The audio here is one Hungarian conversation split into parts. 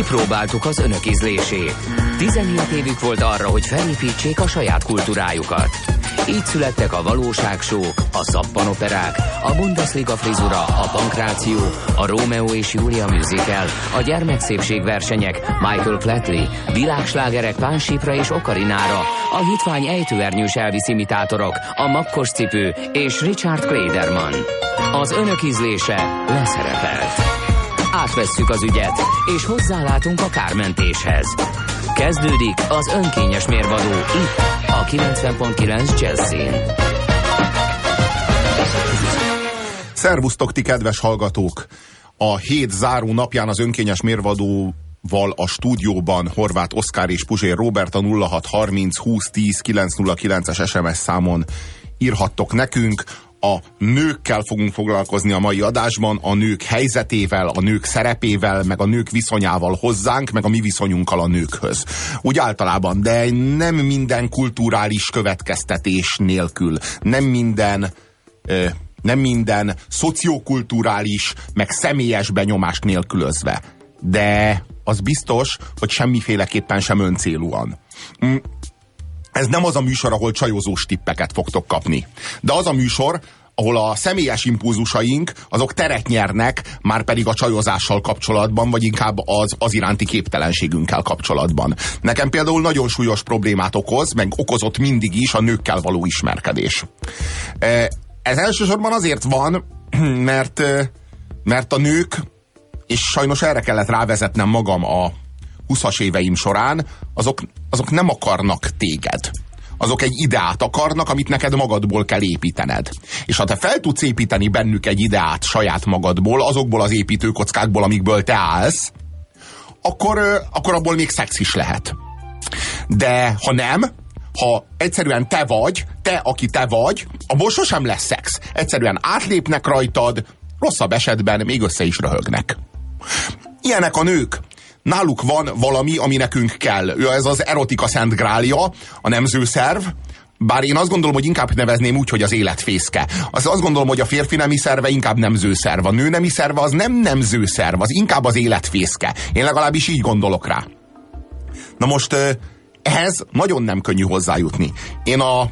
Kipróbáltuk az önök ízlését. 17 évük volt arra, hogy felépítsék a saját kultúrájukat. Így születtek a valóságsók, a szappanoperák, a Bundesliga frizura, a pankráció, a Rómeó és Júlia musical, a gyermekszépségversenyek, Michael Flatley, világslágerek Pánsípra és Okarinára, a hitvány ejtőernyős Elvis imitátorok, a makkos cipő és Richard Klederman. Az önök ízlése leszerepelt. Átvesszük az ügyet, és hozzálátunk a kármentéshez. Kezdődik az önkényes mérvadó itt, a 90.9 Jazzin. Szervusztok, ti kedves hallgatók! A hét záró napján az önkényes mérvadóval a stúdióban Horváth Oszkár és Puzsér Róbert a 0630 2010 909-es SMS számon írhattok nekünk. A nőkkel fogunk foglalkozni a mai adásban, a nők helyzetével, a nők szerepével, meg a nők viszonyával hozzánk, meg a mi viszonyunkkal a nőkhöz. Úgy általában, de nem minden kulturális következtetés nélkül, nem minden szociokulturális, meg személyes benyomást nélkülözve. De az biztos, hogy semmiféleképpen sem öncélúan. Ez nem az a műsor, ahol csajozós tippeket fogtok kapni. De az a műsor, ahol a személyes impulzusaink, azok teret nyernek, már pedig a csajozással kapcsolatban, vagy inkább az iránti képtelenségünkkel kapcsolatban. Nekem például nagyon súlyos problémát okoz, meg okozott mindig is a nőkkel való ismerkedés. Ez elsősorban azért van, mert a nők, és sajnos erre kellett rávezetnem magam a 20-as éveim során, azok nem akarnak téged. Azok egy ideát akarnak, amit neked magadból kell építened. És ha te fel tudsz építeni bennük egy ideát saját magadból, azokból az építőkockákból, amikből te állsz, akkor abból még szex is lehet. De ha nem, ha egyszerűen te, aki te vagy, abból sosem lesz szex. Egyszerűen átlépnek rajtad, rosszabb esetben még össze is röhögnek. Ilyenek a nők. Náluk van valami, ami nekünk kell. Ez az erotika szent grálja, a nemzőszerv, bár én azt gondolom, hogy inkább nevezném úgy, hogy az életfészke. Azt gondolom, hogy a férfi nemi szerve inkább nemzőszerv. A nő nemi szerve az nem nemzőszerv, az inkább az életfészke. Én legalábbis így gondolok rá. Na most ehhez nagyon nem könnyű hozzájutni. Én a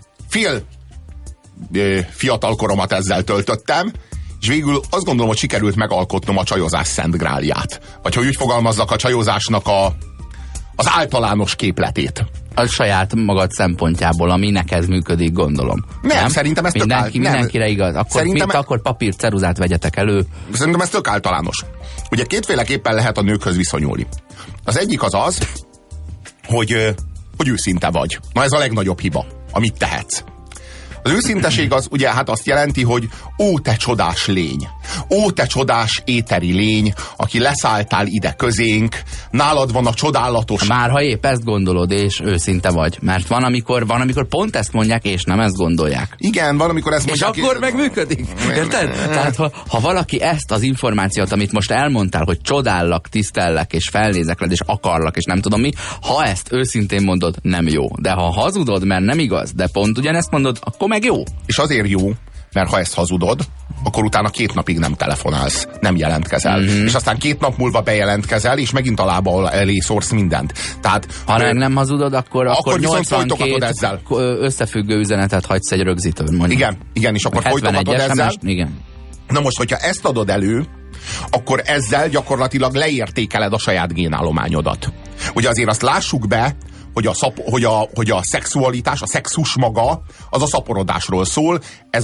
fiatal koromat ezzel töltöttem, és végül azt gondolom, hogy sikerült megalkotnom a csajozás szent grálját. Vagy hogy úgy fogalmazzak, a csajozásnak az általános képletét. A saját magad szempontjából, ami neked működik, gondolom. Nem, szerintem ez mindenkire igaz. Akkor papír, ceruzát vegyetek elő. Szerintem ez tök általános. Ugye kétféleképpen lehet a nőkhöz viszonyulni. Az egyik az, hogy őszinte vagy. Na ez a legnagyobb hiba, amit tehetsz. Az őszinteség az ugye hát azt jelenti, hogy ó, te csodás lény, ó, te csodás éteri lény, aki leszálltál ide közénk, nálad van a csodálatos... Már ha épp ezt gondolod, és őszinte vagy. Mert van, amikor pont ezt mondják, és nem ezt gondolják. Igen, van, amikor ezt mondják... És akkor meg működik. Érted? Tehát ha valaki ezt az információt, amit most elmondtál, hogy csodállak, tisztellek, és felnézek rád, és akarlak, és nem tudom mi, ha ezt őszintén mondod, nem jó. De ha hazudod, mert nem igaz, de pont ugyanezt mondod, akkor meg jó. És azért jó, mert ha ezt hazudod, akkor utána 2 napig nem telefonálsz, nem jelentkezel. És aztán 2 nap múlva bejelentkezel, és a lába elé szórsz mindent. Tehát, ha nem hazudod, akkor viszont folytogatod ezzel. Összefüggő üzenetet hagysz egy rögzítőn, mondjuk. Igen, és akkor folytogatod ezzel. Igen. Na most, hogyha ezt adod elő, akkor ezzel gyakorlatilag leértékeled a saját génállományodat. Ugye azért azt lássuk be, hogy a szexualitás, a szexus maga, az a szaporodásról szól,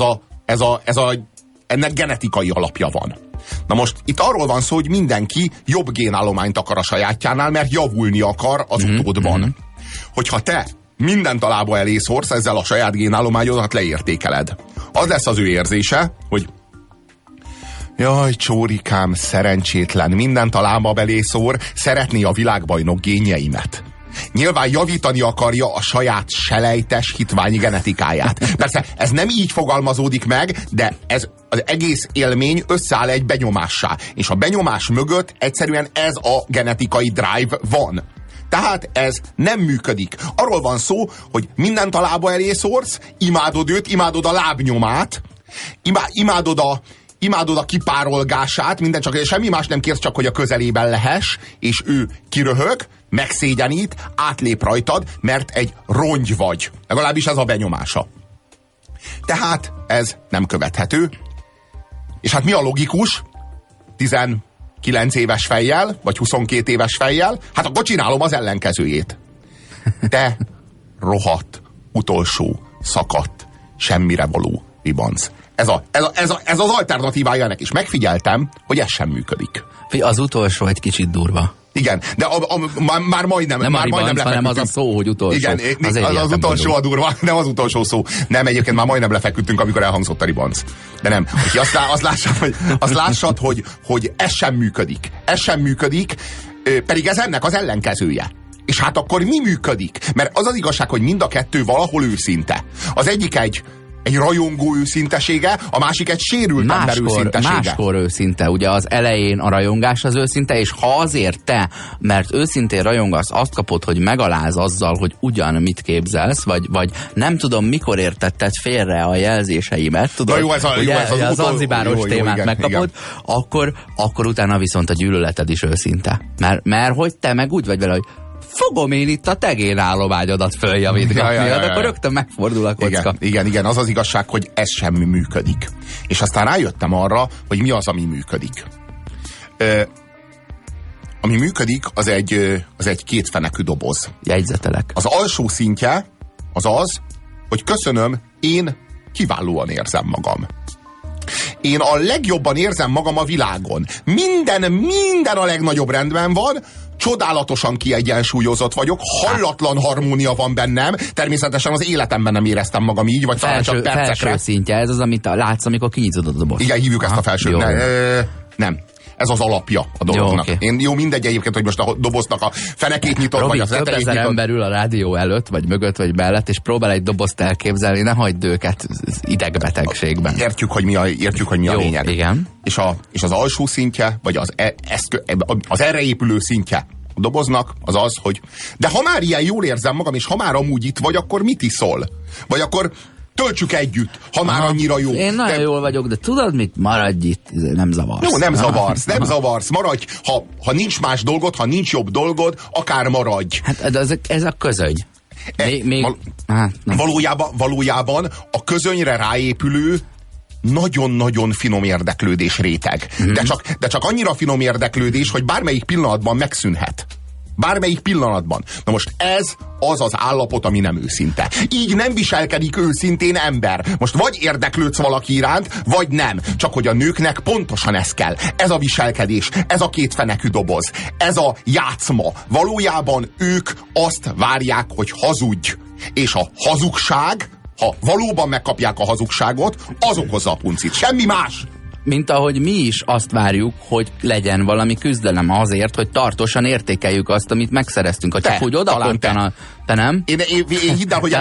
ennek genetikai alapja van. Na most itt arról van szó, hogy mindenki jobb génállományt akar a sajátjánál, mert javulni akar az utódban. Hogyha te mindent a lába elé szórsz, ezzel a saját génállományodat leértékeled. Az lesz az ő érzése, hogy jaj, csórikám, szerencsétlen, mindent a lába elé szór, szeretné a világbajnok génjeimet. Nyilván javítani akarja a saját selejtes hitványi genetikáját. Persze ez nem így fogalmazódik meg, de ez az egész élmény összeáll egy benyomássá. És a benyomás mögött egyszerűen ez a genetikai drive van. Tehát ez nem működik. Arról van szó, hogy mindent a lába elé szórsz, imádod őt, imádod a lábnyomát, imádod a kipárolgását, minden csak, semmi más nem kérsz, csak hogy a közelében lehess, és ő kiröhög, megszégyenít, átlép rajtad, mert egy rongy vagy. Legalábbis ez a benyomása. Tehát ez nem követhető. És hát mi a logikus? 19 éves fejjel, vagy 22 éves fejjel, hát akkor csinálom az ellenkezőjét. Te rohadt, utolsó, szakadt, semmire való ribanc. Ez az alternatívája ennek is. Megfigyeltem, hogy ez sem működik. Az utolsó egy kicsit durva. Igen, de már majdnem nem már majdnem ribanc, hanem az a szó, hogy utolsó. Igen, az utolsó a durva, nem az utolsó szó. Nem, egyébként már majdnem lefeküdtünk, amikor elhangzott a ribanc. De nem, azt lássad, hogy ez sem működik. Ez sem működik, pedig ez ennek az ellenkezője. És hát akkor mi működik? Mert az az igazság, hogy mind a kettő valahol őszinte. Az egyik egy rajongó őszintesége, a másik egy sérült ember őszintesége. Máskor őszinte. Ugye az elején a rajongás az őszinte, és ha azért te, mert őszintén rajongasz, azt kapod, hogy megaláz azzal, hogy ugyan mit képzelsz, vagy nem tudom, mikor értetted félre a jelzéseimet, tudod, jó, ez a zanzibáros témát igen, megkapod, igen. Akkor utána viszont a gyűlöleted is őszinte. Mert hogy te meg úgy vagy vele, hogy fogom én itt a tegénállományodat följavítgatni, akkor rögtön megfordul a kocka. Igen, az az igazság, hogy ez sem működik. És aztán rájöttem arra, hogy mi az, ami működik. Ami működik, az egy kétfenekű doboz. Jegyzetelek. Az alsó szintje az, hogy köszönöm, én kiválóan érzem magam. Én a legjobban érzem magam a világon. Minden a legnagyobb rendben van, csodálatosan kiegyensúlyozott vagyok, hallatlan harmónia van bennem, természetesen az életemben nem éreztem magam így, vagy talán csak percekre. Felső szintje, ez az, amit látsz, amikor kinyitod a dobozt. Igen, hívjuk ezt a felső. Nem. Ez az alapja a dolognak. Jó, okay. Mindegy egyébként, hogy most a doboznak a fenekét nyitod, Robi, vagy az több ezer ember ül a rádió előtt, vagy mögött, vagy mellett, és próbál egy dobozt elképzelni, ne hagyd őket idegbetegségben. Értjük, hogy mi a lényeg. Igen. És az alsó szintje, vagy az erre épülő szintje a doboznak az, hogy de ha már ilyen jól érzem magam, és ha már amúgy itt vagy, akkor mit iszol? Vagy akkor töltsük együtt, ha már annyira jó. Én nagyon jól vagyok, de tudod mit? Maradj itt, nem zavarsz. Jó, nem zavarsz, maradj. Ha nincs más dolgod, ha nincs jobb dolgod, akár maradj. Hát ez a közöny. Valójában a közönyre ráépülő nagyon-nagyon finom érdeklődés réteg. De csak annyira finom érdeklődés, hogy bármelyik pillanatban megszűnhet. Bármelyik pillanatban. Na most ez az állapot, ami nem őszinte. Így nem viselkedik őszintén ember. Most vagy érdeklődsz valaki iránt, vagy nem. Csak hogy a nőknek pontosan ez kell. Ez a viselkedés, ez a kétfenekű doboz, ez a játszma. Valójában ők azt várják, hogy hazudj. És a hazugság, ha valóban megkapják a hazugságot, az okozza a puncit. Semmi más. Mint ahogy mi is azt várjuk, hogy legyen valami küzdelem azért, hogy tartósan értékeljük azt, amit megszereztünk. Ha csak úgy odapontana, te nem? Én hidd el, hogy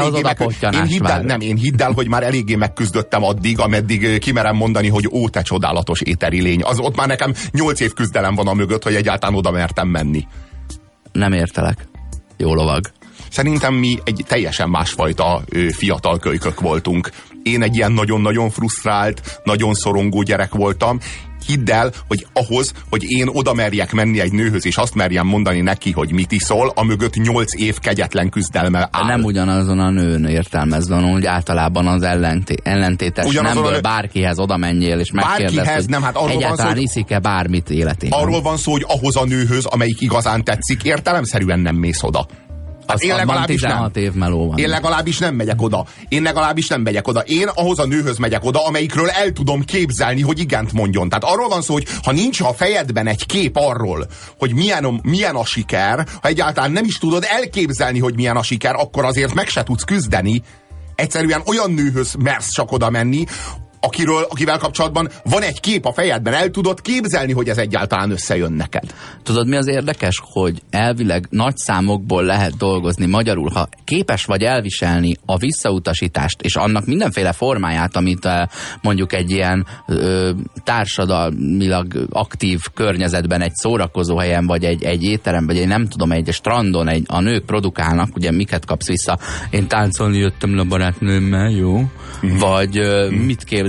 hogy már eléggé megküzdöttem addig, ameddig kimerem mondani, hogy ó, te csodálatos éteri lény. Ott már nekem 8 év küzdelem van a mögött, hogy egyáltalán oda mertem menni. Nem értelek. Jó lovag. Szerintem mi egy teljesen másfajta fiatal kölykök voltunk. Én egy ilyen nagyon-nagyon frusztrált, nagyon szorongó gyerek voltam. Hidd el, hogy ahhoz, hogy én oda merjek menni egy nőhöz, és azt merjem mondani neki, hogy mit iszol, amögött 8 év kegyetlen küzdelme áll. Nem ugyanazon a nőn értelmezve, hogy általában az ellentétes nemből bárkihez oda menjél, és megkérdez, hogy egyáltalán iszik-e bármit életében. Arról van szó, hogy ahhoz a nőhöz, amelyik igazán tetszik, értelemszerűen nem mész oda. Én legalábbis 16 év meló van. Én legalábbis nem megyek oda. Én ahhoz a nőhöz megyek oda, amelyikről el tudom képzelni, hogy igent mondjon. Tehát arról van szó, hogy ha nincs a fejedben egy kép arról, hogy milyen a siker, ha egyáltalán nem is tudod elképzelni, hogy milyen a siker, akkor azért meg se tudsz küzdeni. Egyszerűen olyan nőhöz mersz csak oda menni, akivel kapcsolatban van egy kép a fejedben, el tudod képzelni, hogy ez egyáltalán összejön neked. Tudod, mi az érdekes, hogy elvileg nagy számokból lehet dolgozni magyarul, ha képes vagy elviselni a visszautasítást, és annak mindenféle formáját, amit mondjuk egy ilyen társadalmilag aktív környezetben, egy szórakozó helyen, vagy egy étteremben, vagy nem tudom, egy strandon a nők produkálnak, ugye miket kapsz vissza? Én táncolni jöttem le barátnőmmel, jó? Vagy mit képzel?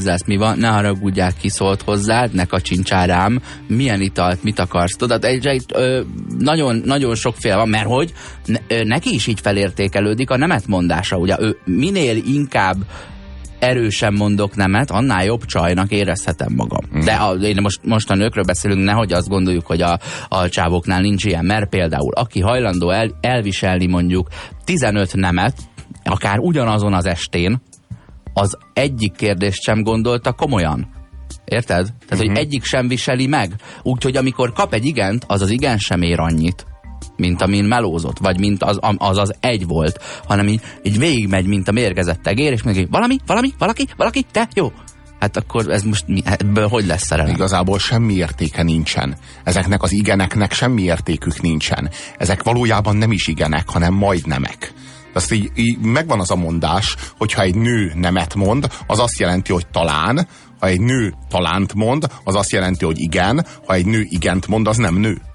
képzelsz, mi van, ne haragudják, ki szólt hozzád, ne kacsincsál rám, milyen italt, mit akarsz, tudod, nagyon, nagyon sokféle van, mert hogy neki is így felértékelődik a nemetmondása, ugye ő minél inkább erősen mondok nemet, annál jobb csajnak érezhetem magam. De most a nőkről beszélünk, nehogy azt gondoljuk, hogy a csávoknál nincs ilyen, mert például aki hajlandó elviselni mondjuk 15 nemet, akár ugyanazon az estén, az egyik kérdést sem gondolta komolyan. Érted? Tehát, hogy egyik sem viseli meg. Úgyhogy amikor kap egy igent, az igen sem ér annyit, mint amin melózott, vagy mint az egy volt, hanem így végigmegy, mint a mérgezett tegér, és még valaki, te, jó. Hát akkor ez most ebből hogy lesz szerelem? Igazából semmi értéke nincsen. Ezeknek az igeneknek semmi értékük nincsen. Ezek valójában nem is igenek, hanem majdnemek. Azt így megvan az a mondás, hogyha egy nő nemet mond, az azt jelenti, hogy talán, ha egy nő talánt mond, az azt jelenti, hogy igen, ha egy nő igent mond, az nem nő.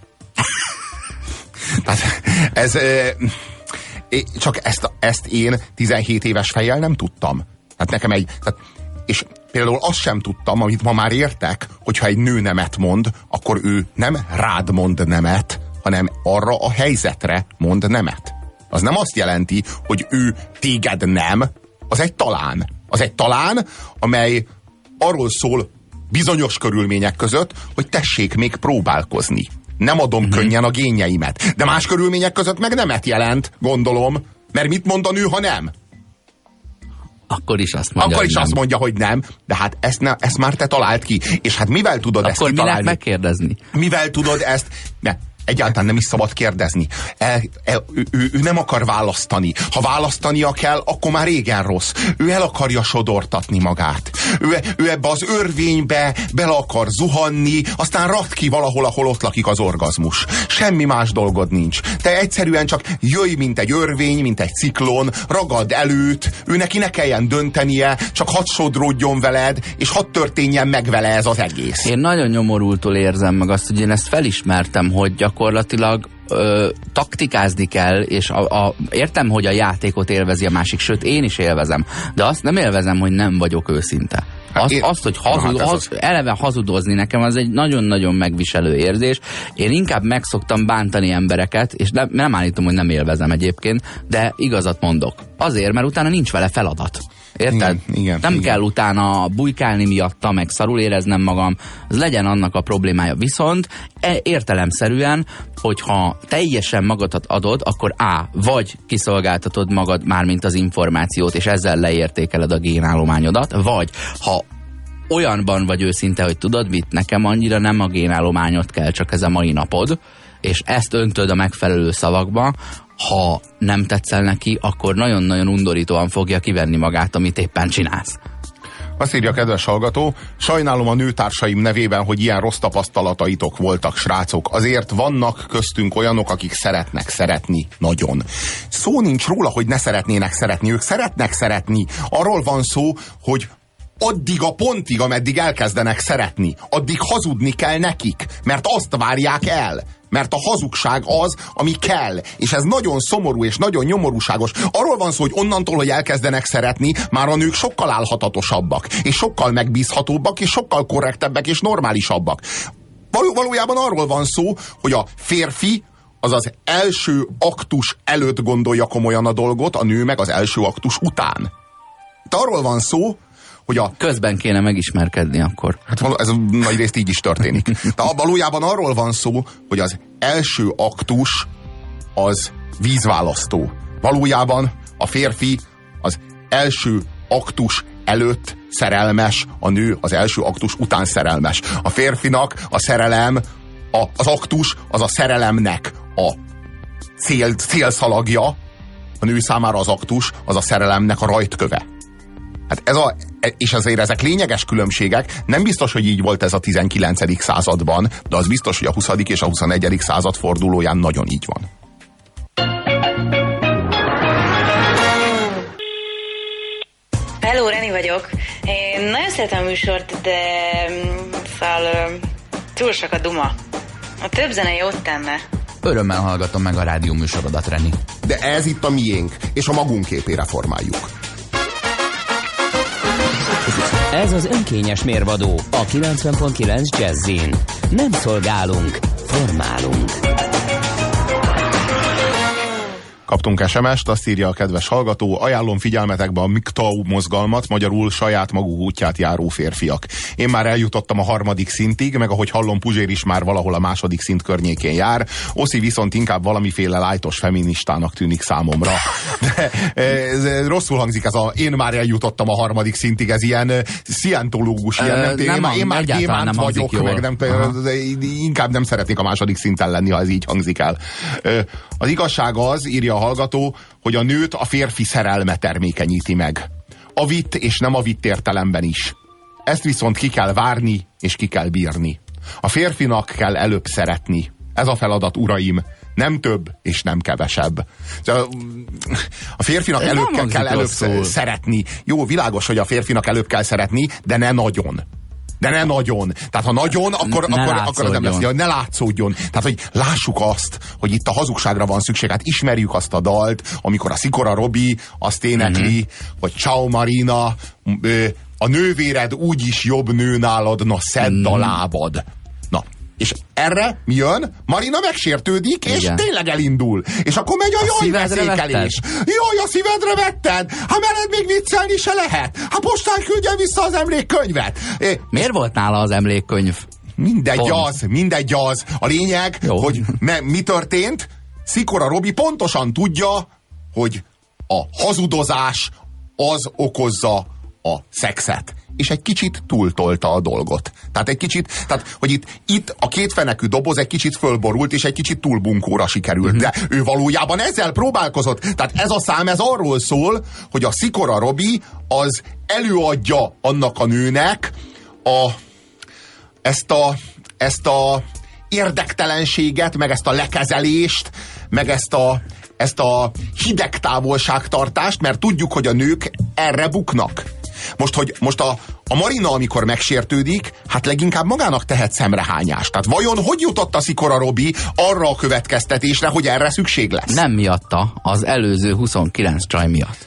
Tehát ez, csak ezt én 17 éves fejjel nem tudtam. Tehát nekem és például azt sem tudtam, amit ma már értek, hogyha egy nő nemet mond, akkor ő nem rád mond nemet, hanem arra a helyzetre mond nemet. Az nem azt jelenti, hogy ő téged nem, az egy talán. Az egy talán, amely arról szól bizonyos körülmények között, hogy tessék még próbálkozni. Nem adom könnyen a génjeimet. De más körülmények között meg nemet jelent, gondolom. Mert mit mond a nő, ha nem? Akkor is azt mondja, azt mondja, hogy nem. De hát ezt már te talált ki. És hát mivel tudod akkor ezt kitalálni? Akkor minek megkérdezni? Mivel tudod ezt... Egyáltalán nem is szabad kérdezni. Ő nem akar választani. Ha választania kell, akkor már régen rossz. Ő el akarja sodortatni magát. Ő ebbe az örvénybe bele akar zuhanni, aztán rakd ki valahol, ahol ott lakik az orgazmus. Semmi más dolgod nincs. Te egyszerűen csak jöjj, mint egy örvény, mint egy ciklon, ragad előtt, ő neki ne kelljen döntenie, csak hadd sodródjon veled, és hadd történjen meg vele ez az egész. Én nagyon nyomorultul érzem meg azt, hogy én ezt felismertem, hogy gyakorlatilag taktikázni kell, és értem, hogy a játékot élvezi a másik, sőt, én is élvezem, de azt nem élvezem, hogy nem vagyok őszinte. Azt, hogy eleve hazudozni nekem, az egy nagyon-nagyon megviselő érzés. Én inkább megszoktam bántani embereket, és nem állítom, hogy nem élvezem egyébként, de igazat mondok. Azért, mert utána nincs vele feladat. Érted? Nem kell utána bujkálni miatta, meg szarul éreznem magam, az legyen annak a problémája. Viszont értelemszerűen, hogyha teljesen magadat adod, akkor vagy kiszolgáltatod magad mármint az információt, és ezzel leértékeled a génállományodat, vagy ha olyanban vagy őszinte, hogy tudod mit, nekem annyira nem a génállományot kell, csak ez a mai napod, és ezt öntöd a megfelelő szavakba, ha nem tetszel neki, akkor nagyon-nagyon undorítóan fogja kivenni magát, amit éppen csinálsz. Azt írja a kedves hallgató, sajnálom a nőtársaim nevében, hogy ilyen rossz tapasztalataitok voltak, srácok. Azért vannak köztünk olyanok, akik szeretnek szeretni nagyon. Szó nincs róla, hogy ne szeretnének szeretni. Ők szeretnek szeretni. Arról van szó, hogy addig a pontig, ameddig elkezdenek szeretni, addig hazudni kell nekik, mert azt várják el. Mert a hazugság az, ami kell. És ez nagyon szomorú és nagyon nyomorúságos. Arról van szó, hogy onnantól, hogy elkezdenek szeretni, már a nők sokkal állhatatosabbak, és sokkal megbízhatóbbak, és sokkal korrektebbek, és normálisabbak. Valójában arról van szó, hogy a férfi az az első aktus előtt gondolja komolyan a dolgot, a nő meg az első aktus után. De arról van szó, hogy közben kéne megismerkedni akkor. Hát ez nagyrészt így is történik. De valójában arról van szó, hogy az első aktus az vízválasztó. Valójában a férfi az első aktus előtt szerelmes, a nő az első aktus után szerelmes. A férfinak a szerelem, az aktus az a szerelemnek a célszalagja, a nő számára az aktus az a szerelemnek a rajtköve. Hát és azért ezek lényeges különbségek, nem biztos, hogy így volt ez a 19. században, de az biztos, hogy a 20. és a 21. század fordulóján nagyon így van. Hello, Reni vagyok. Én nagyon szeretem a műsort, de túl sok a duma. A több zene jót tenne. Örömmel hallgatom meg a rádió műsorodat, Reni. De ez itt a miénk, és a magunk képére formáljuk. Ez az önkényes mérvadó a 90.9 Jazzin. Nem szolgálunk, formálunk. Kaptunk SMS-t, azt írja a kedves hallgató, ajánlom figyelmetekbe a MGTOW mozgalmat, magyarul saját maguk útját járó férfiak. Én már eljutottam a 3. szintig, meg ahogy hallom, Puzsér is már valahol a 2. szint környékén jár. Oszi viszont inkább valamiféle lájtos feministának tűnik számomra. De ez rosszul hangzik ez a én már eljutottam a 3. szintig, ez ilyen szientológus, én már gyémánt vagyok, meg nem, inkább nem szeretnék a 2. szinten lenni, ha ez így hangzik el. Az igazság az, írja a hallgató, hogy a nőt a férfi szerelme termékenyíti meg. A vitt és nem a vitt értelemben is. Ezt viszont ki kell várni, és ki kell bírni. A férfinak kell előbb szeretni. Ez a feladat, uraim. Nem több, és nem kevesebb. A férfinak kell előbb szeretni. Jó, világos, hogy a férfinak előbb kell szeretni, de ne nagyon. De ne nagyon. Tehát ha nagyon, akkor az nem lesz. Ne látszódjon. Tehát, hogy lássuk azt, hogy itt a hazugságra van szükség. Hát ismerjük azt a dalt, amikor a Szikora Robi azt énekli, hogy Ciao Marina, a nővéred úgyis jobb nő nálad, na szedd a lábad. Na, és erre mi jön? Marina megsértődik, és tényleg elindul. És akkor megy a jajveszékelés. Jaj, a szívedre vetted? Hát veled még viccelni se lehet. Hát postán küldjen vissza az emlékkönyvet. Miért volt nála az emlékkönyv? Mindegy az. A lényeg, hogy mi történt? Szikora Robi pontosan tudja, hogy a hazudozás az okozza a szexet. És egy kicsit túltolta a dolgot. Tehát hogy itt a kétfenekű doboz egy kicsit fölborult, és egy kicsit túl bunkóra sikerült. De ő valójában ezzel próbálkozott. Tehát ez a szám, ez arról szól, hogy a Szikora Robi az előadja annak a nőnek ezt a érdektelenséget, meg ezt a lekezelést, meg ezt a hideg távolságtartást, mert tudjuk, hogy a nők erre buknak. Most a Marina, amikor megsértődik, hát leginkább magának tehet szemrehányást. Tehát vajon hogy jutott a Szikora Robi arra a következtetésre, hogy erre szükség lesz? Nem miatta, az előző 29 csaj miatt.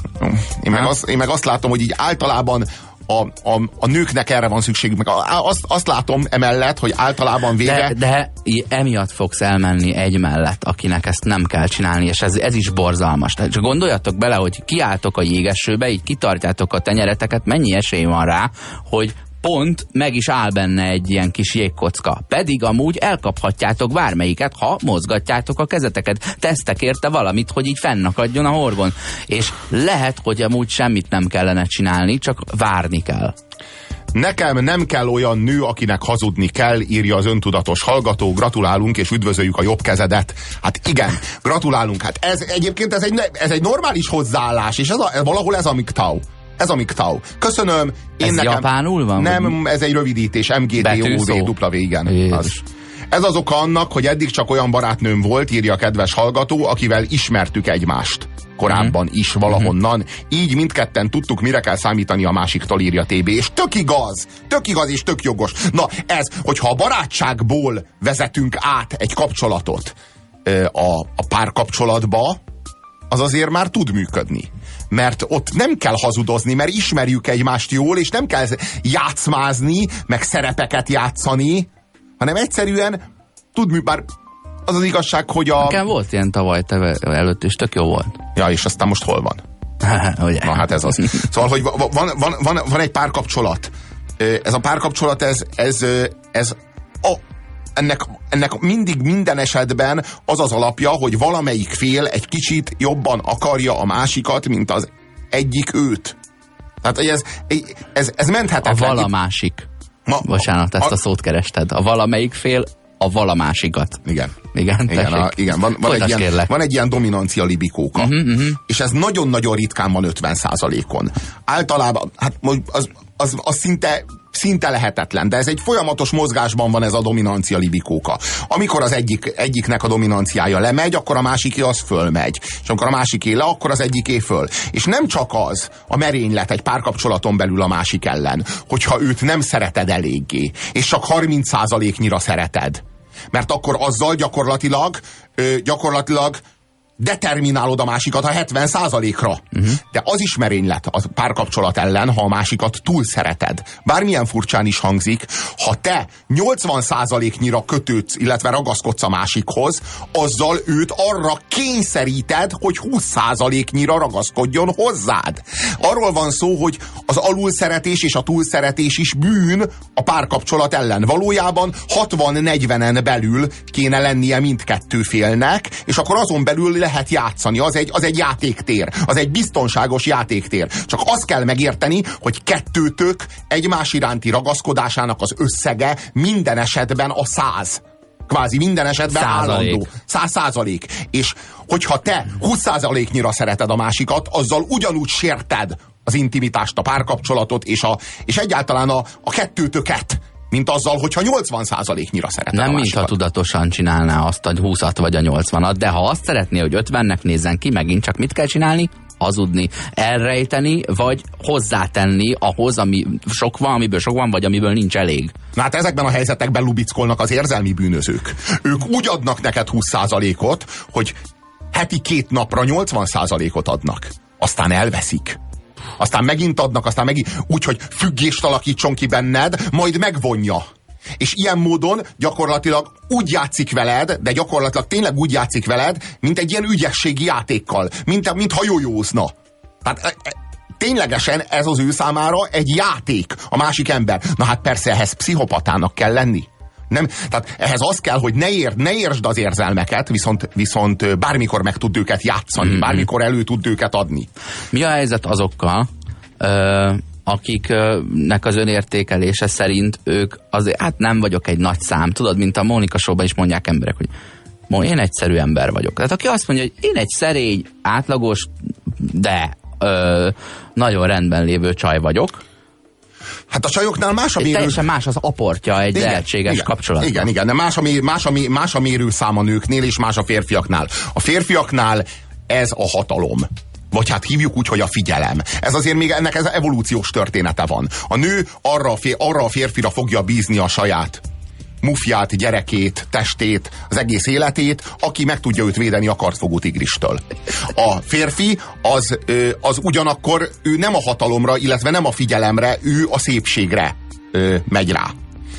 Én meg azt látom, hogy így általában a nőknek erre van szükségük. Meg azt látom emellett, hogy általában vége... De emiatt fogsz elmenni egy mellett, akinek ezt nem kell csinálni, és ez is borzalmas. Tehát csak gondoljatok bele, hogy kiálltok a jégesőbe, így kitartjátok a tenyereteket, mennyi esély van rá, hogy pont meg is áll benne egy ilyen kis jégkocka. Pedig amúgy elkaphatjátok bármelyiket, ha mozgatjátok a kezeteket. Tesztek érte valamit, hogy így fennakadjon a horgon. És lehet, hogy amúgy semmit nem kellene csinálni, csak várni kell. Nekem nem kell olyan nő, akinek hazudni kell, írja az öntudatos hallgató. Gratulálunk, és üdvözöljük a jobb kezedet. Hát igen, gratulálunk. Hát ez egyébként ez egy normális hozzáállás, és valahol ez a MGTOW. Ez a MGTOW. Köszönöm. Ez japánul van? Nem, ez egy rövidítés. MGTOW, igen. Ez az oka annak, hogy eddig csak olyan barátnőm volt, írja a kedves hallgató, akivel ismertük egymást. Korábban is valahonnan. Így mindketten tudtuk, mire kell számítani a másiktól, írja TB. És tök igaz és tök jogos. Na ez, hogyha a barátságból vezetünk át egy kapcsolatot a párkapcsolatba, az azért már tud működni. Mert ott nem kell hazudozni, mert ismerjük egymást jól, és nem kell játszmázni, meg szerepeket játszani, hanem egyszerűen bár az az igazság, hogy Nekem volt ilyen tavaly előtt, és tök jó volt. Ja, és aztán most hol van? Na hát ez az. Szóval, hogy van egy párkapcsolat. Ez a párkapcsolat, ennek mindig minden esetben az az alapja, hogy valamelyik fél egy kicsit jobban akarja a másikat, mint az egyik őt. Tehát ez menthetetlen. A valamásik. Bocsánat, ezt a szót kerested. A valamelyik fél a valamásikat. Igen. Igen. Van egy ilyen dominancia libikóka. És ez nagyon-nagyon ritkán van 50%-on. Általában, hát az szinte lehetetlen, de ez egy folyamatos mozgásban van ez a dominancia libikóka. Amikor az egyiknek a dominanciája lemegy, akkor a másiké az fölmegy. És amikor a másiké le, akkor az egyiké föl. És nem csak az a merénylet egy párkapcsolaton belül a másik ellen, hogyha őt nem szereted eléggé, és csak 30%-nyira szereted. Mert akkor azzal gyakorlatilag determinálod a másikat a 70%-ra. De az is merénylet a párkapcsolat ellen, ha a másikat túl szereted. Bármilyen furcsán is hangzik, ha te 80%-nyira kötődsz, illetve ragaszkodsz a másikhoz, azzal őt arra kényszeríted, hogy 20%-nyira ragaszkodjon hozzád. Arról van szó, hogy az alulszeretés és a túlszeretés is bűn a párkapcsolat ellen. Valójában 60-40-en belül kéne lennie mindkettő félnek, és akkor azon belül lehet játszani. Az egy játéktér. Az egy biztonságos játéktér. Csak azt kell megérteni, hogy kettőtök egymás iránti ragaszkodásának az összege minden esetben a 100. Kvázi minden esetben állandó. 100%. És hogyha te 20%-nyira szereted a másikat, azzal ugyanúgy sérted az intimitást, a párkapcsolatot, és egyáltalán a kettőtöket, mint azzal, hogyha 80%-nyira szereted nem, a másikat. mintha tudatosan csinálná azt a 20-at vagy a 80-at, de ha azt szeretné, hogy 50-nek nézzen ki, megint csak mit kell csinálni? Hazudni, elrejteni, vagy hozzátenni ahhoz, ami sok van, amiből sok van, vagy amiből nincs elég. Na hát ezekben a helyzetekben lubickolnak az érzelmi bűnözők. Ők úgy adnak neked 20%-ot, hogy heti 2 napra 80%-ot adnak. Aztán elveszik. Aztán megint adnak, aztán megint úgy, hogy függést alakítson ki benned, majd megvonja. És ilyen módon gyakorlatilag úgy játszik veled, de gyakorlatilag tényleg úgy játszik veled, mint egy ilyen ügyességi játékkal, mint ha jójózna. Tehát ténylegesen ez az ő számára egy játék, a másik ember. Na hát persze ehhez pszichopatának kell lenni. Nem, tehát ehhez az kell, hogy ne értsd az érzelmeket, viszont bármikor meg tud őket játszani, bármikor elő tud őket adni. Mi a helyzet azokkal, akiknek az önértékelése szerint ők azért, hát nem vagyok egy nagy szám, tudod, mint a Mónika Showban is mondják emberek, hogy én egyszerű ember vagyok. Tehát aki azt mondja, hogy én egy szerény, átlagos, de nagyon rendben lévő csaj vagyok, hát a csajoknál más a mérő... Teljesen más az aportja egy lehetséges kapcsolatban. Igen, de más a mérőszám a nőknél, és más a férfiaknál. A férfiaknál ez a hatalom. Vagy hát hívjuk úgy, hogy a figyelem. Ez azért még ennek ez evolúciós története van. A nő arra a férfira fogja bízni a saját mufját, gyerekét, testét, az egész életét, aki meg tudja őt védeni a kartfogó tigristől. A férfi az ugyanakkor ő nem a hatalomra, illetve nem a figyelemre, ő a szépségre megy rá.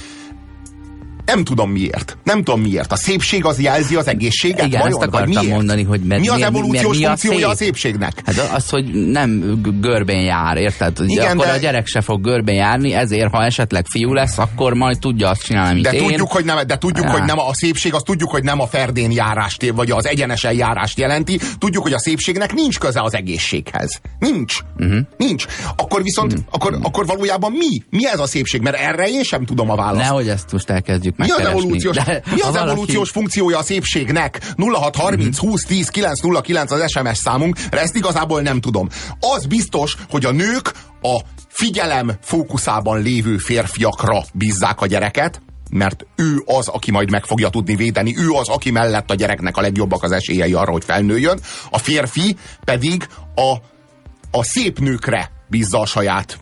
Nem tudom miért. A szépség az jelzi az egészséget? Igen, vajon? ezt akartam mondani, hogy mi az evolúciós funkciója a szépségnek? Hát az, hogy nem görbén jár, érted? Igen, akkor a gyerek se fog görbén járni, ezért, ha esetleg fiú lesz, akkor majd tudja azt csinálni, mint én. Tudjuk, hogy nem a szépség, azt tudjuk, hogy nem a ferdén járást, vagy az egyenesen járást jelenti. Tudjuk, hogy a szépségnek nincs köze az egészséghez. Nincs. Akkor viszont, akkor valójában mi ez a szépség? Mert erre én sem tudom a választ. Nehogy ezt most elkezdjük Mi az evolúciós funkciója a szépségnek? 0630 20 10 909 az SMS számunk, de ezt igazából nem tudom. Az biztos, hogy a nők a figyelem fókuszában lévő férfiakra bízzák a gyereket, mert ő az, aki majd meg fogja tudni védeni, ő az, aki mellett a gyereknek a legjobbak az esélyei arra, hogy felnőjön. A férfi pedig a szép nőkre bízza a saját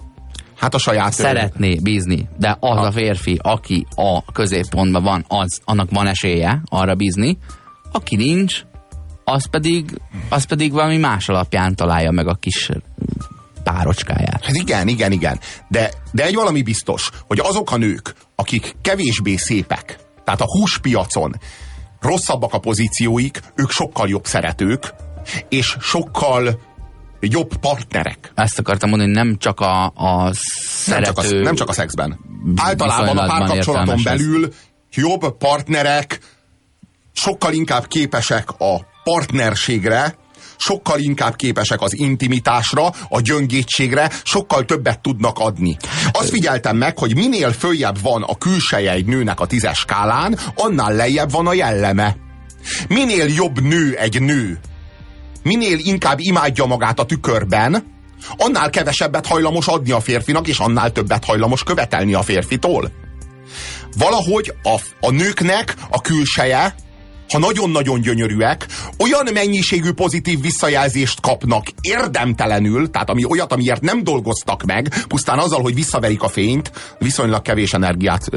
szeretné bízni, de az a férfi, aki a középpontban van, annak van esélye arra bízni, aki nincs, az pedig valami más alapján találja meg a kis párocskáját. Hát igen. De egy valami biztos, hogy azok a nők, akik kevésbé szépek, tehát a húspiacon rosszabbak a pozícióik, ők sokkal jobb szeretők, és sokkal jobb partnerek. Ezt akartam mondani, nem csak a szerető... Nem csak a szexben. Általában a párkapcsolaton belül jobb partnerek, sokkal inkább képesek a partnerségre, sokkal inkább képesek az intimitásra, a gyöngétségre, sokkal többet tudnak adni. Azt figyeltem meg, hogy minél följebb van a külseje egy nőnek a 10-es skálán, annál lejjebb van a jelleme. Minél jobb nő egy nő, minél inkább imádja magát a tükörben, annál kevesebbet hajlamos adni a férfinak, és annál többet hajlamos követelni a férfitól. Valahogy a nőknek a külseje, ha nagyon-nagyon gyönyörűek, olyan mennyiségű pozitív visszajelzést kapnak érdemtelenül, tehát olyat, amiért nem dolgoztak meg, pusztán azzal, hogy visszaverik a fényt, viszonylag kevés energiát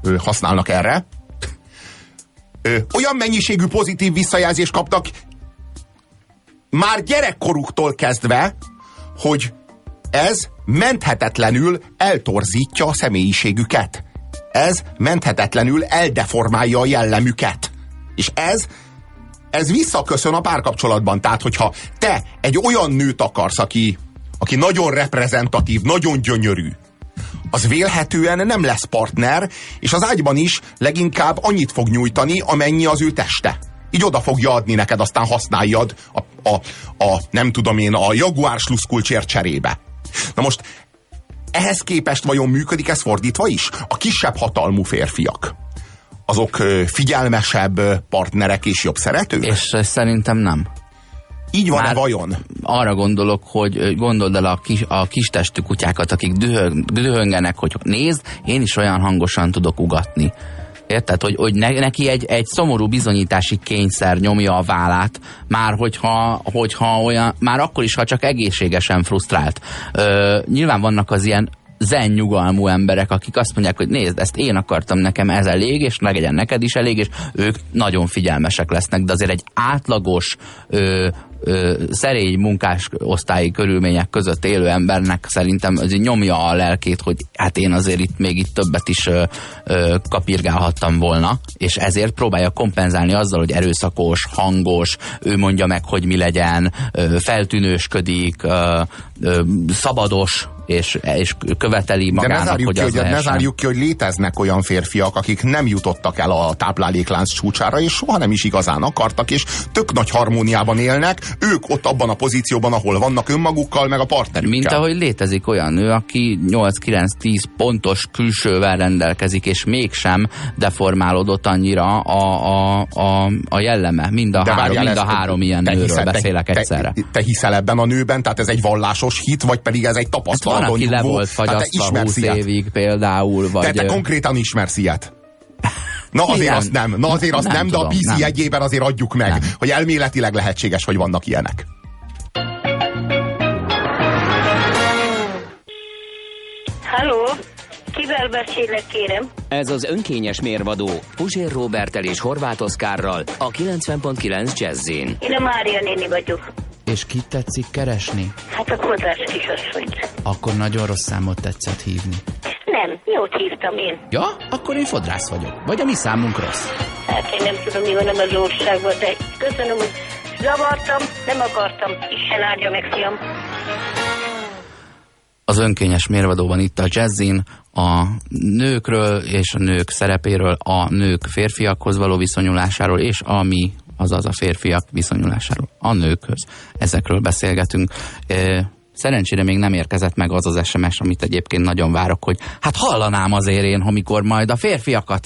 használnak erre. Olyan mennyiségű pozitív visszajelzést kapnak már gyerekkoruktól kezdve, hogy ez menthetetlenül eltorzítja a személyiségüket. Ez menthetetlenül eldeformálja a jellemüket. És ez visszaköszön a párkapcsolatban. Tehát, hogyha te egy olyan nőt akarsz, aki nagyon reprezentatív, nagyon gyönyörű, az vélhetően nem lesz partner, és az ágyban is leginkább annyit fog nyújtani, amennyi az ő teste. Így oda fogja adni neked, aztán használjad nem tudom én, a Jaguar sluszkulcsért cserébe. Na most ehhez képest vajon működik ez fordítva is? A kisebb hatalmú férfiak, azok figyelmesebb partnerek és jobb szeretők? És szerintem nem. Így van-e vajon? Arra gondolok, hogy gondold el a kistestű kutyákat, akik dühöngenek, hogy nézd, én is olyan hangosan tudok ugatni. Érted? Hogy neki egy szomorú bizonyítási kényszer nyomja a vállát, már hogyha olyan, már akkor is, ha csak egészségesen frusztrált. Nyilván vannak az ilyen zen nyugalmú emberek, akik azt mondják, hogy nézd, ezt én akartam, nekem ez elég, és legyen neked is elég, és ők nagyon figyelmesek lesznek, de azért egy átlagos szerény munkásosztályi körülmények között élő embernek szerintem azért nyomja a lelkét, hogy hát én azért még itt többet is kapirgálhattam volna, és ezért próbálja kompenzálni azzal, hogy erőszakos, hangos, ő mondja meg, hogy mi legyen, feltűnősködik, szabados, és követeli magának, hogy az lehessen. Ne zárjuk ki, hogy léteznek olyan férfiak, akik nem jutottak el a tápláléklánc csúcsára, és soha nem is igazán akartak, és tök nagy harmóniában élnek, ők ott abban a pozícióban, ahol vannak önmagukkal, meg a partnerükkel. Mint ahogy létezik olyan nő, aki 8-9-10 pontos külsővel rendelkezik, és mégsem deformálódott annyira a jelleme. Mind a három ilyen nőről beszélek egyszerre. Te hiszel ebben a nőben? Tehát ez egy vallásos hit, vagy pedig ez egy tapasztalat? Van, aki le volt fagyasztva 20 évig például. Vagy... Te konkrétan ismersz ilyet? Na azért azt nem. Na azért azt nem, de a PC jegyében azért adjuk meg, nem. Hogy elméletileg lehetséges, hogy vannak ilyenek. Halló? Kivel beszélek, kérem? Ez az önkényes mérvadó Puzsér Róberttel és Horváth Oszkárral a 90.9 Jazzin. Én a Mária néni vagyok. És kit tetszik keresni? Hát a kodrás kisasszonyt. Akkor nagyon rossz számot tetszett hívni. Nem, jót hívtam én. Ja? Akkor én fodrász vagyok. Vagy a mi számunk rossz? Hát én nem tudom, mi van az országban, de köszönöm, hogy zavartam, nem akartam. Isten áldja meg, fiam. Az önkényes mérvadóban itt a Jazzin a nőkről és a nők szerepéről, a nők férfiakhoz való viszonyulásáról, és azaz a férfiak viszonyulásáról a nőkhöz. Ezekről beszélgetünk. Szerencsére még nem érkezett meg az az SMS, amit egyébként nagyon várok, hogy hát hallanám azért én, amikor majd a férfiakat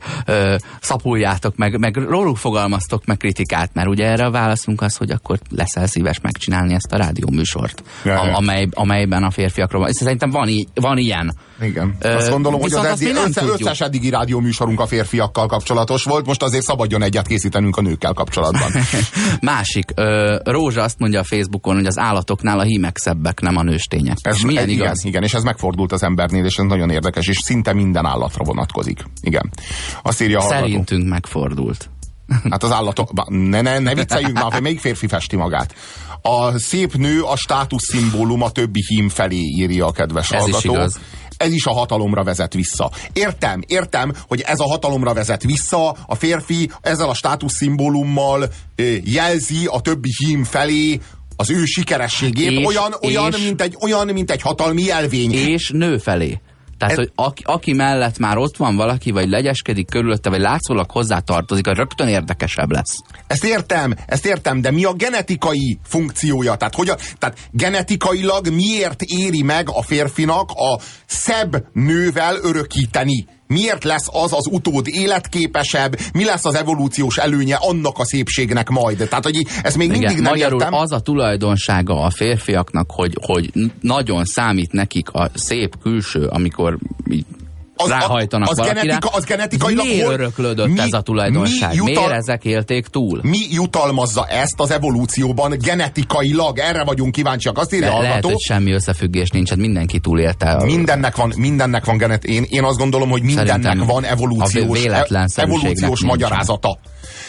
szapuljátok, meg róluk fogalmaztok meg kritikát, mert ugye erre a válaszunk az, hogy akkor leszel szíves megcsinálni ezt a rádióműsort, amelyben a férfiakról van. Szerintem van ilyen. Igen. Azt gondolom, hogy az összes eddigi rádióműsorunk a férfiakkal kapcsolatos volt, most azért szabadjon egyet készítenünk a nőkkel kapcsolatban. Másik, Rózsa azt mondja a Facebookon, hogy az állatoknál a hímek szebbek, nem a nőstények. Ez milyen igaz? Igen, és ez megfordult az embernél, és ez nagyon érdekes, és szinte minden állatra vonatkozik. Igen. Azt írja a hallgató. Szerintünk megfordult. Hát az állatok... Ne vicceljünk már, hogy melyik férfi festi magát. A szép nő a státuszszimbólum a többi hím felé, írja a kedves hallgató. Ez is igaz. Ez is a hatalomra vezet vissza. Értem, hogy ez a hatalomra vezet vissza, a férfi ezzel a státuszszimbólummal jelzi a többi hím felé az ő sikerességét, olyan, mint egy hatalmi jelvény. És nő felé. Tehát, hogy aki mellett már ott van valaki, vagy legyeskedik körülötte, vagy látszólag hozzá tartozik, az rögtön érdekesebb lesz. Ezt értem, de mi a genetikai funkciója? Tehát genetikailag miért éri meg a férfinak a szebb nővel örökíteni? Miért lesz az utód életképesebb? Mi lesz az evolúciós előnye annak a szépségnek majd? Tehát, hogy ezt még mindig nem magyarul értem. Az a tulajdonsága a férfiaknak, hogy nagyon számít nekik a szép külső, amikor ráhajtanak valakire. Az genetikailag miért öröklődött ez a tulajdonság? Miért ezek élték túl? Mi jutalmazza ezt az evolúcióban genetikailag? Erre vagyunk kíváncsiak. Azt írja lehet, hogy semmi összefüggés nincs, mindenki túlélte. Mindennek van én azt gondolom, hogy mindennek van evolúciós magyarázata.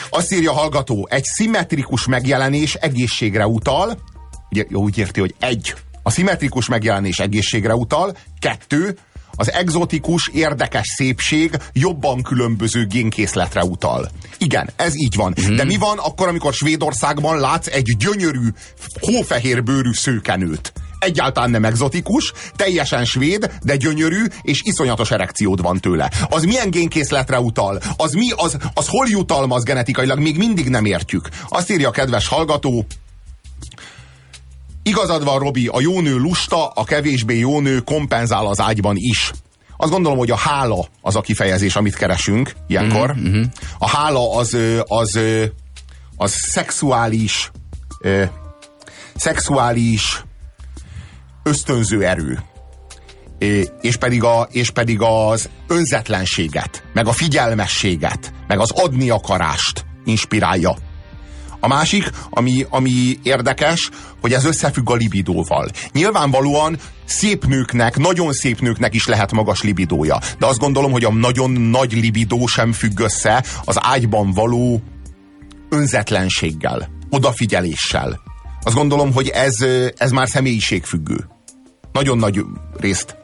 Azt írja a hallgató, egy szimmetrikus megjelenés egészségre utal. Ugye úgy érti, hogy 1. A szimmetrikus megjelenés egészségre utal. 2. Az egzotikus, érdekes szépség jobban különböző génkészletre utal. Igen, ez így van. De mi van akkor, amikor Svédországban látsz egy gyönyörű, hófehér bőrű szőkenőt? Egyáltalán nem egzotikus, teljesen svéd, de gyönyörű, és iszonyatos erekciód van tőle. Az milyen génkészletre utal? Az hol jutalmaz genetikailag? Még mindig nem értjük. Azt írja a kedves hallgató, igazad van, Robi, a jó nő lusta, a kevésbé jó nő kompenzál az ágyban is. Azt gondolom, hogy a hála az a kifejezés, amit keresünk ilyenkor. A hála az szexuális ösztönző erő. És pedig az önzetlenséget, meg a figyelmességet, meg az adni akarást inspirálja. A másik, ami érdekes, hogy ez összefügg a libidóval. Nyilvánvalóan szép nőknek, nagyon szép nőknek is lehet magas libidója. De azt gondolom, hogy a nagyon nagy libidó sem függ össze az ágyban való önzetlenséggel, odafigyeléssel. Azt gondolom, hogy ez már személyiségfüggő. Nagyon nagy részt.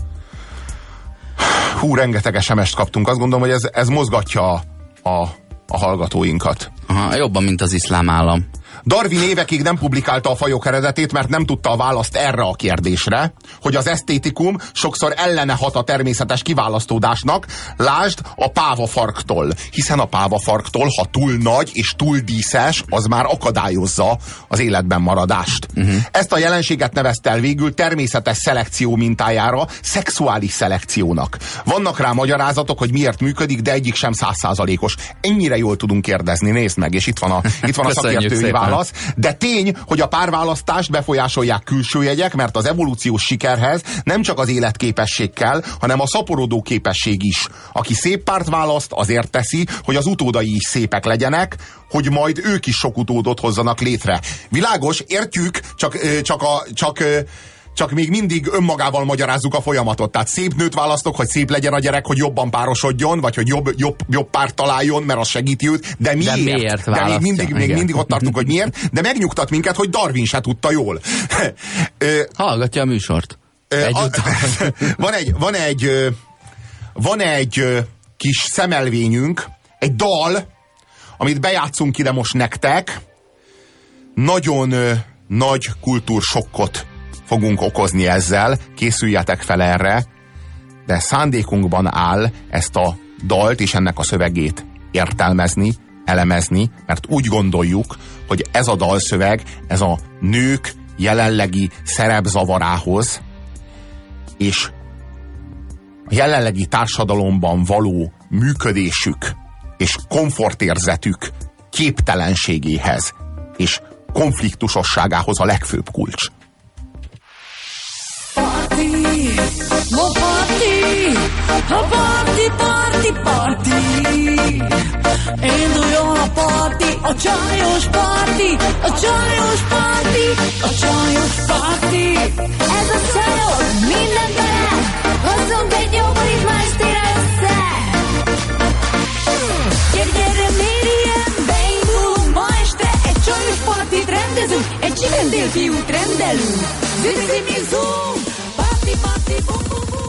Rengeteg SMS-t kaptunk. Azt gondolom, hogy ez mozgatja a hallgatóinkat. Aha, jobban, mint az iszlám állam. Darwin évekig nem publikálta a fajok eredetét, mert nem tudta a választ erre a kérdésre, hogy az esztétikum sokszor ellene hat a természetes kiválasztódásnak, lásd a pávafarktól. Hiszen a pávafarktól, ha túl nagy és túl díszes, az már akadályozza az életben maradást. Ezt a jelenséget nevezte el végül természetes szelekció mintájára szexuális szelekciónak. Vannak rá magyarázatok, hogy miért működik, de egyik sem 100%-os. Ennyire jól tudunk kérdezni, nézd meg, és itt van a szakértői válasz. De tény, hogy a párválasztást befolyásolják külső jegyek, mert az evolúciós sikerhez nem csak az életképesség kell, hanem a szaporodó képesség is. Aki szép párt választ, azért teszi, hogy az utódai is szépek legyenek, hogy majd ők is sok utódot hozzanak létre. Világos, értjük, csak még mindig önmagával magyarázzuk a folyamatot. Tehát szép nőt választok, hogy szép legyen a gyerek, hogy jobban párosodjon, vagy hogy jobb párt találjon, mert az segíti őt. De miért? De még mindig ott tartunk, hogy miért. De megnyugtat minket, hogy Darwin se tudta jól. Hallgatja a műsort. Van egy kis szemelvényünk, egy dal, amit bejátszunk ide most nektek. Nagyon nagy kultúrsokkot fogunk okozni ezzel, készüljetek fel erre, de szándékunkban áll ezt a dalt és ennek a szövegét értelmezni, elemezni, mert úgy gondoljuk, hogy ez a dalszöveg, ez a nők jelenlegi szerepzavarához és a jelenlegi társadalomban való működésük és komfortérzetük képtelenségéhez és konfliktusosságához a legfőbb kulcs. Party. Induljon a party, a csajos party. Ez a csajos, minden bele, hozzunk egy jó bulit ma estére össze. Gyere, mérjen, beindulunk ma este, egy csajos partit rendezünk, egy Chippendale fiút rendelünk. Zizimizum, party, bum, bum, bum.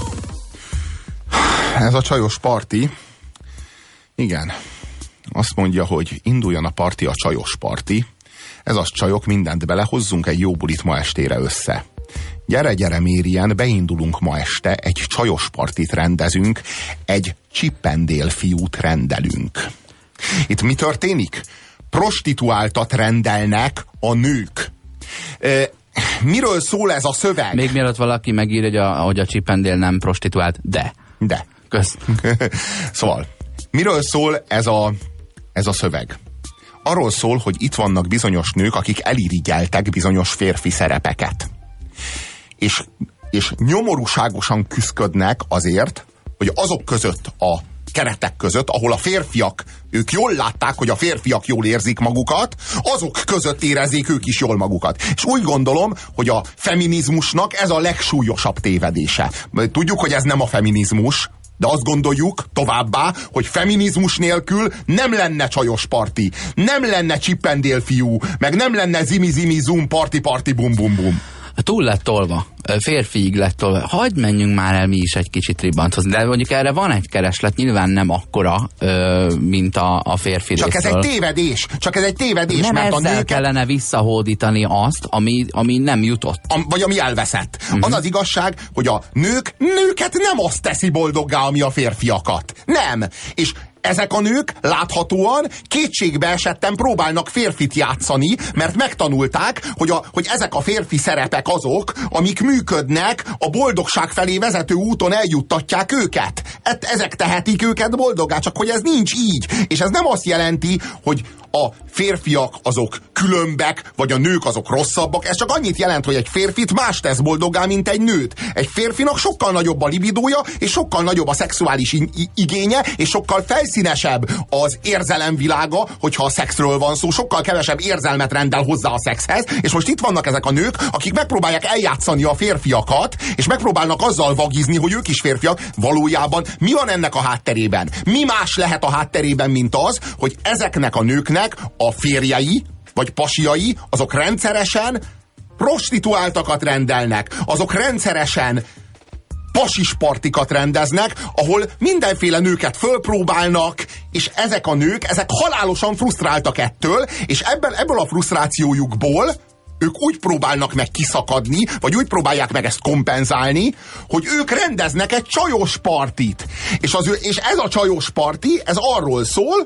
Ez a csajos parti, igen, azt mondja, hogy induljon a parti, a csajos parti. Ez az, csajok, mindent belehozzunk, egy jó bulit ma estére össze. Gyere, Mérien, beindulunk ma este, egy csajos partit rendezünk, egy Chippendale fiút rendelünk. Itt mi történik? Prostituáltat rendelnek a nők. Miről szól ez a szöveg? Még mielőtt valaki megírja, hogy a Chippendale nem prostituált, de. Kösz. Szóval, miről szól ez a szöveg? Arról szól, hogy itt vannak bizonyos nők, akik elirigyeltek bizonyos férfi szerepeket. És nyomorúságosan küszködnek azért, hogy azok között a keretek között, ahol a férfiak, ők jól látták, hogy a férfiak jól érzik magukat, azok között érezzék ők is jól magukat. És úgy gondolom, hogy a feminizmusnak ez a legsúlyosabb tévedése. Tudjuk, hogy ez nem a feminizmus, De azt gondoljuk továbbá, hogy feminizmus nélkül nem lenne csajos parti, nem lenne Chippendale fiú, meg nem lenne zimi zoom parti bum bum bum. Túl lett tolva, férfiig lett tolva. Hadd menjünk már el mi is egy kicsit ribbanthozni, de mondjuk erre van egy kereslet, nyilván nem akkora, mint a férfi Csak részről. Ez egy tévedés, nem mert a ezzel nőket... kellene visszahódítani azt, ami nem jutott. Vagy ami elveszett. Az az igazság, hogy a nőket nem azt teszi boldoggá, ami a férfiakat. Nem. És ezek a nők láthatóan kétségbe esetten próbálnak férfit játszani, mert megtanulták, hogy ezek a férfi szerepek azok, amik működnek, a boldogság felé vezető úton eljuttatják őket. Ezek tehetik őket boldoggá, csak hogy ez nincs így. És ez nem azt jelenti, hogy a férfiak azok különbek, vagy a nők azok rosszabbak. Ez csak annyit jelent, hogy egy férfit más tesz boldoggá, mint egy nőt. Egy férfinak sokkal nagyobb a libidója, és sokkal nagyobb a szexuális igénye, és sokkal felszínesebb az érzelemvilága, hogyha a szexről van szó, sokkal kevesebb érzelmet rendel hozzá a szexhez, és most itt vannak ezek a nők, akik megpróbálják eljátszani a férfiakat, és megpróbálnak azzal vagizni, hogy ők is férfiak. Valójában mi van ennek a hátterében? Mi más lehet a hátterében, mint az, hogy ezeknek a nőknek a férjei, vagy pasiai, azok rendszeresen prostituáltakat rendelnek, azok rendszeresen pasispartikat rendeznek, ahol mindenféle nőket fölpróbálnak, és ezek a nők, ezek halálosan frusztráltak ettől, és ebből a frusztrációjukból ők úgy próbálnak meg kiszakadni, vagy úgy próbálják meg ezt kompenzálni, hogy ők rendeznek egy csajos partit. És ez a csajos parti, ez arról szól,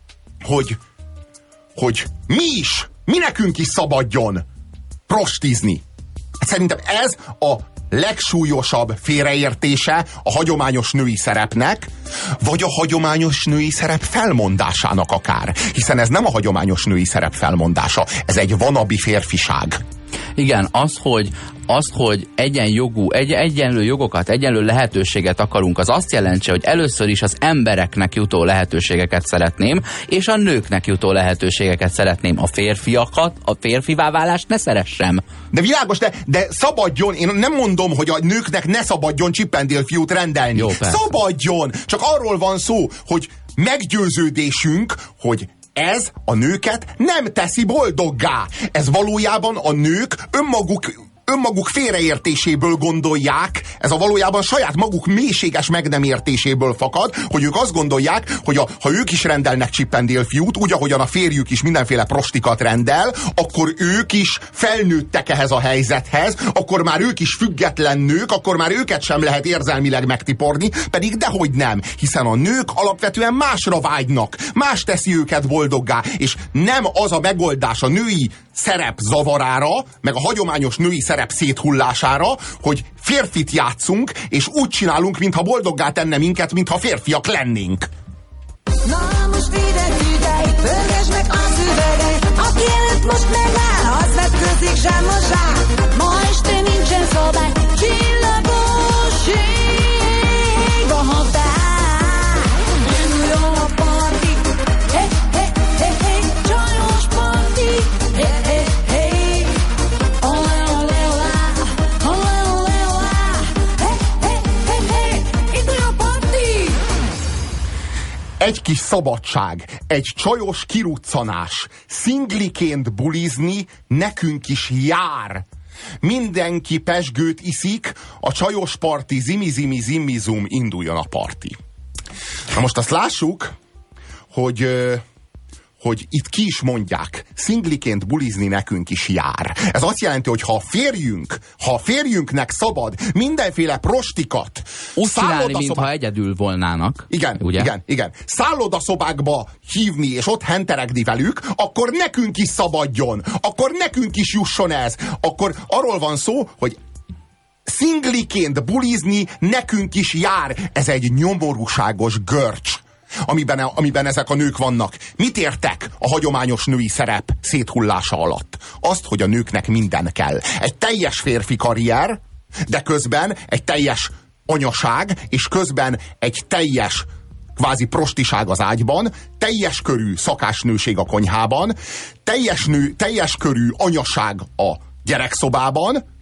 hogy mi nekünk is szabadjon prostizni. Szerintem ez a legsúlyosabb félreértése a hagyományos női szerepnek, vagy a hagyományos női szerep felmondásának akár. Hiszen ez nem a hagyományos női szerep felmondása, ez egy wannabe férfiság. Igen, az, hogy egyenlő jogokat, egyenlő lehetőséget akarunk, az azt jelenti, hogy először is az embereknek jutó lehetőségeket szeretném, és a nőknek jutó lehetőségeket szeretném. A férfiakat, a férfivá válást ne szeressem. De világos, de szabadjon, én nem mondom, hogy a nőknek ne szabadjon Chippendale fiút rendelni. Jó, szabadjon! Csak arról van szó, hogy meggyőződésünk, hogy ez a nőket nem teszi boldoggá. Ez valójában a nők önmaguk félreértéséből gondolják, ez a valójában saját maguk mélységes meg nem értéséből fakad, hogy ők azt gondolják, hogy ha ők is rendelnek Chippendale fiút, úgy, ahogyan a férjük is mindenféle prostikat rendel, akkor ők is felnőttek ehhez a helyzethez, akkor már ők is független nők, akkor már őket sem lehet érzelmileg megtiporni, pedig dehogy nem, hiszen a nők alapvetően másra vágynak, más teszi őket boldoggá, és nem az a megoldás a női szerep zavarára, meg a hagyományos női szerep széthullására, hogy férfit játszunk, és úgy csinálunk, mintha boldoggá tenne minket, mintha férfiak lennénk. Na most figyelj, pörgesd meg az üveget, aki előtt most megáll, az vetkőzik zsámosság. Ma este nincsen szabály, csillagos ég a határ. Induljon a parti, hey, hey, hey, hey, csajos parti, hey, hey, hey, olé, olé, olá, olé, olé, olá, hey, hey, hey, hey, induljon a parti. Egy kis szabadság, egy csajos kiruccanás, szingliként bulizni nekünk is jár. Mindenki pezsgőt iszik, a csajos parti zimi zoom, induljon a parti. Na most azt lássuk, hogy itt ki is mondják, szingliként bulizni nekünk is jár. Ez azt jelenti, hogy ha a férjünknek szabad mindenféle prostikat úgy csinálni, mintha egyedül volnának. Igen. Szállodaszobákba hívni, és ott henteregni velük, akkor nekünk is szabadjon. Akkor nekünk is jusson ez. Akkor arról van szó, hogy szingliként bulizni nekünk is jár. Ez egy nyomorúságos görcs, amiben ezek a nők vannak. Mit értek a hagyományos női szerep széthullása alatt? Azt, hogy a nőknek minden kell. Egy teljes férfi karrier, de közben egy teljes anyaság, és közben egy teljes kvázi prostiság az ágyban, teljes körű szakásnőség a konyhában, teljes körű anyaság a gyerekszobában,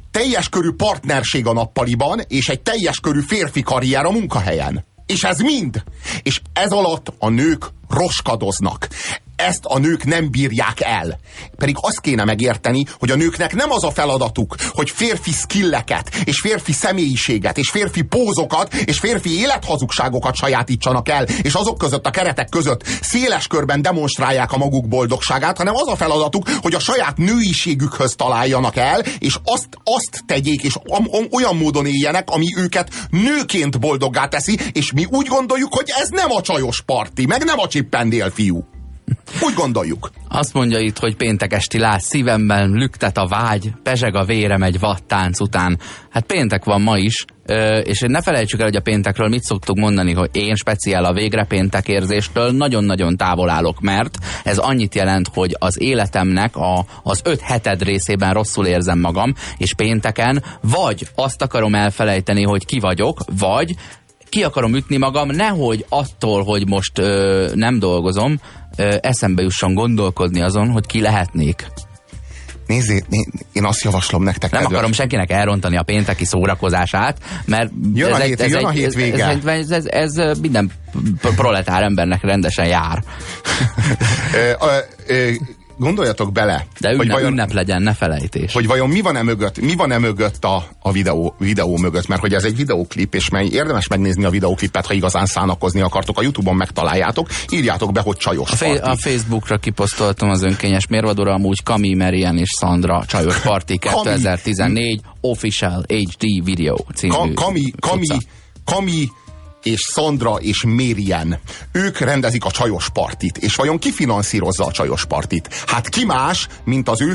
teljes körű partnerség a nappaliban, és egy teljes körű férfi karrier a munkahelyen. És ez mind. És ez alatt a nők roskadoznak. Ezt a nők nem bírják el. Pedig azt kéne megérteni, hogy a nőknek nem az a feladatuk, hogy férfi skilleket, és férfi személyiséget, és férfi pózokat, és férfi élethazugságokat sajátítsanak el, és azok között, a keretek között széles körben demonstrálják a maguk boldogságát, hanem az a feladatuk, hogy a saját nőiségükhöz találjanak el, és azt tegyék, és olyan módon éljenek, ami őket nőként boldoggá teszi, és mi úgy gondoljuk, hogy ez nem a csajos parti, meg nem a Csippendél fiú. Úgy gondoljuk. Azt mondja itt, hogy péntek esti láz szívemben, lüktet a vágy, pezseg a vérem egy vattánc után. Hát péntek van ma is, és ne felejtsük el, hogy a péntekről mit szoktuk mondani, hogy én speciál a végre péntek érzéstől nagyon-nagyon távol állok, mert ez annyit jelent, hogy az életemnek az 5/7 részében rosszul érzem magam, és pénteken vagy azt akarom elfelejteni, hogy ki vagyok, vagy ki akarom ütni magam, nehogy attól, hogy most nem dolgozom, eszembe jusson gondolkodni azon, hogy ki lehetnék. Nézzé, én azt javaslom nektek. Nem akarom senkinek elrontani a pénteki szórakozását, mert jön a hétvége. Ez minden proletár embernek rendesen jár. Gondoljatok bele. De ünnep legyen, ne felejtés. Hogy vajon mi van-e mögött a videó mögött, mert hogy ez egy videóklip, és érdemes megnézni a videóklipet, ha igazán szánakozni akartok, a YouTube-on megtaláljátok, írjátok be, hogy csajos parti. A Facebookra kiposztoltam az önkényes mérvadóra, amúgy Kami, Marian és Szandra csajos parti 2014 Official HD Video című Kami és Szandra és Marian. Ők rendezik a csajos partit. És vajon ki finanszírozza a csajos partit? Hát ki más, mint az ő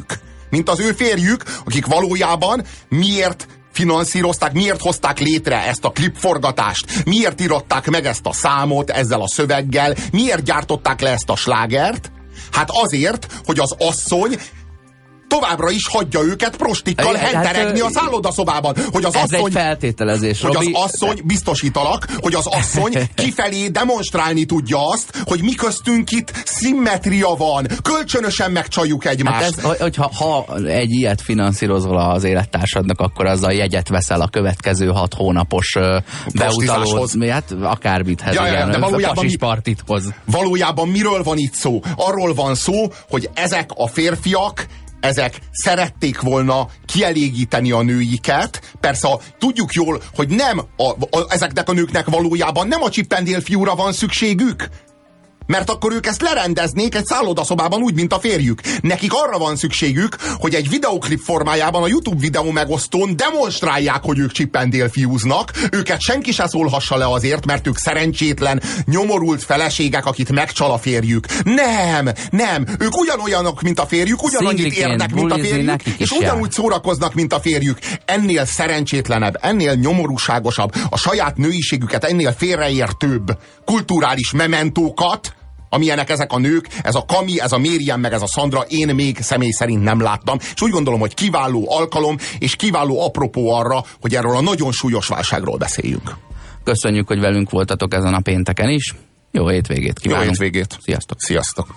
férjük. Akik valójában miért finanszírozták, miért hozták létre ezt a klipforgatást, miért írották meg ezt a számot ezzel a szöveggel, miért gyártották le ezt a slágert? Hát azért, hogy az asszony továbbra is hagyja őket prostikkal henteregni a szállodaszobában. Hogy az asszony, egy feltételezés, hogy az asszony, biztosítalak, hogy az asszony kifelé demonstrálni tudja azt, hogy mi köztünk itt szimmetria van. Kölcsönösen megcsaljuk egymást. Hát ha egy ilyet finanszírozol az élettársadnak, akkor azzal jegyet veszel a következő 6 hónapos beutalóhoz. Hát akármithez, de valójában partithoz. Valójában miről van itt szó? Arról van szó, hogy ezek a férfiak szerették volna kielégíteni a nőiket. Persze tudjuk jól, hogy nem ezeknek a nőknek valójában nem a Csippendél fiúra van szükségük. Mert akkor ők ezt lerendeznék egy szállodaszobában úgy, mint a férjük. Nekik arra van szükségük, hogy egy videoklip formájában a YouTube videó megosztón demonstrálják, hogy ők Csippendél fiúznak. Őket senki se szólhassa le azért, mert ők szerencsétlen, nyomorult feleségek, akit megcsal a férjük. Nem. Ők ugyanolyanok, mint a férjük, ugyanannyit érnek, mint a férjük, és ugyanúgy szórakoznak, mint a férjük. Ennél szerencsétlenebb, ennél nyomorúságosabb, a saját nőiségüket ennél félreértőbb kulturális mementókat, amilyenek ezek a nők, ez a Kami, ez a Marian, meg ez a Szandra, én még személy szerint nem láttam, és úgy gondolom, hogy kiváló alkalom, és kiváló apropó arra, hogy erről a nagyon súlyos válságról beszéljünk. Köszönjük, hogy velünk voltatok ezen a pénteken is. Jó hétvégét kívánunk. Jó hétvégét. Sziasztok.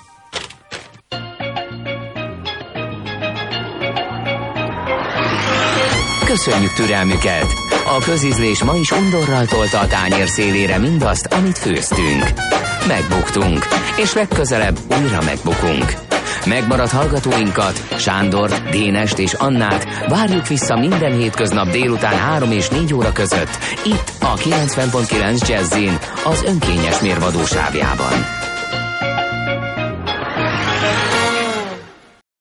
Köszönjük türelmüket! A közízlés ma is undorral tolta a tányér szélére mindazt, amit főztünk. Megbuktunk, és legközelebb újra megbukunk. Megmaradt hallgatóinkat, Sándort, Dénest és Annát várjuk vissza minden hétköznap délután 3 és 4 óra között, itt a 90.9 Jazzin, az önkényes mérvadó sávjában.